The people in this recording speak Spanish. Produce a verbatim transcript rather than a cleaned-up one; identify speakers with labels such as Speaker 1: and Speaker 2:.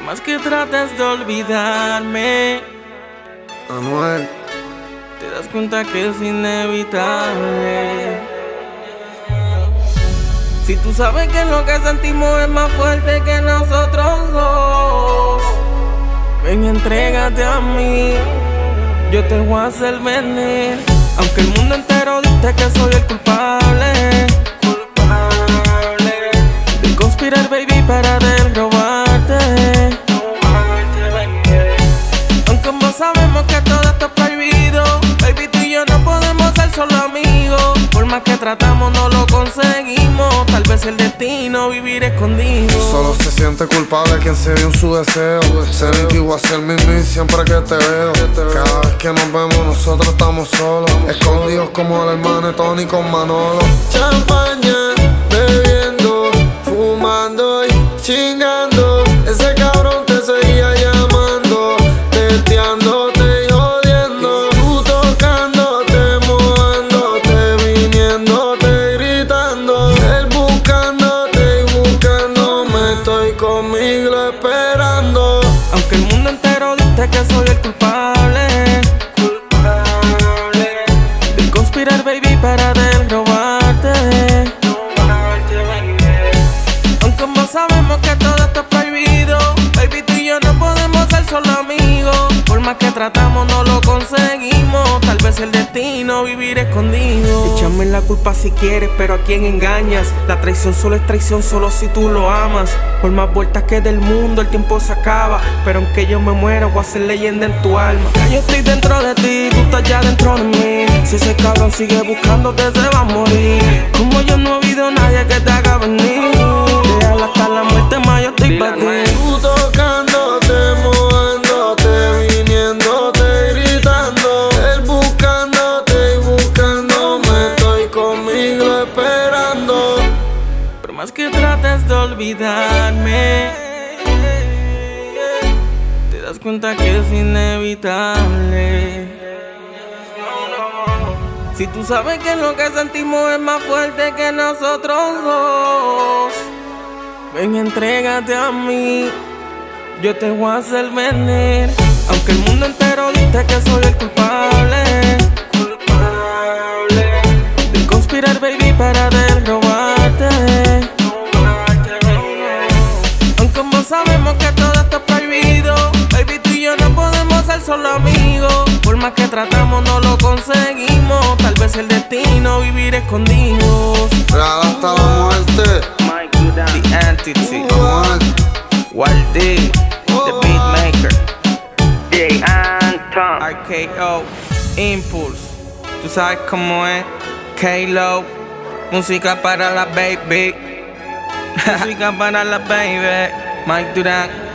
Speaker 1: más que trates de olvidarme,
Speaker 2: Anuel,
Speaker 1: te das cuenta que es inevitable. Si tú sabes que lo que sentimos es más fuerte que nosotros dos, ven, entrégate a mí, yo te voy a hacer venir. Aunque el mundo entero dice que soy el culpable, culpable de conspirar, baby, para derrobarte. Aunque ambos sabemos que todo esto es prohibido, baby, tú y yo no podemos ser solo amigos. Por más que tratamos no lo conseguimos, tal vez el destino vivir escondido.
Speaker 2: Solo se siente culpable quien se vio en su deseo. Ser antiguo a ser mí siempre que te veo. Cada vez que nos vemos nosotros estamos solos, escondidos como el hermano de Tony con Manolo. Champaña, bebiendo, fumando y chingando. Ese cabrón te seguía llamando, teteándote y jodiendo. Tú tocándote, mojándote, viniéndote, gritando. Él buscándote y buscándome, estoy conmigo esperando.
Speaker 1: Aunque el mundo entero dice que soy el culpable, culpable de conspirar, baby, para derrobarte. Aunque ambos sabemos que todo esto es prohibido, baby, tú y yo no podemos ser solo amigos. Por más que tratamos no lo conseguimos, tal vez el destino vivir escondido. Échame la culpa si quieres, pero a quién engañas. La traición solo es traición solo si tú lo amas. Por más vueltas que del mundo el tiempo se acaba, pero aunque yo me muera voy a ser leyenda en tu alma. Ya yo estoy dentro de ti, tú estás ya dentro de mí. Si ese cabrón sigue buscándote se va a morir. Como yo no he habido nadie que te haga venir. Déjala hasta la muerte, más yo estoy para ti.
Speaker 2: Tú tocándote, mojándote, viniéndote, gritando. Él buscándote y buscándome, estoy conmigo esperando.
Speaker 1: Por más que trates de olvidarme, te das cuenta que es inevitable. Si tú sabes que lo que sentimos es más fuerte que nosotros dos, ven, entrégate a mí, yo te voy a hacer venir. Aunque el mundo entero dice que soy el culpable, culpable de conspirar, baby, para derrobarte. Aunque ambos sabemos que todo esto es prohibido, baby, tú y yo no podemos ser solo amigos. Por más que tratamos no lo conseguimos, tal vez el destino vivir escondidos.
Speaker 2: Real hasta la muerte.
Speaker 1: The Entity,
Speaker 2: Anuel,
Speaker 1: Waldy, The Beatmaker,
Speaker 3: J. Anton.
Speaker 1: R K O, Impulse, tú sabes cómo es, K-Lo, música para la baby, música para la baby, Mike Durán.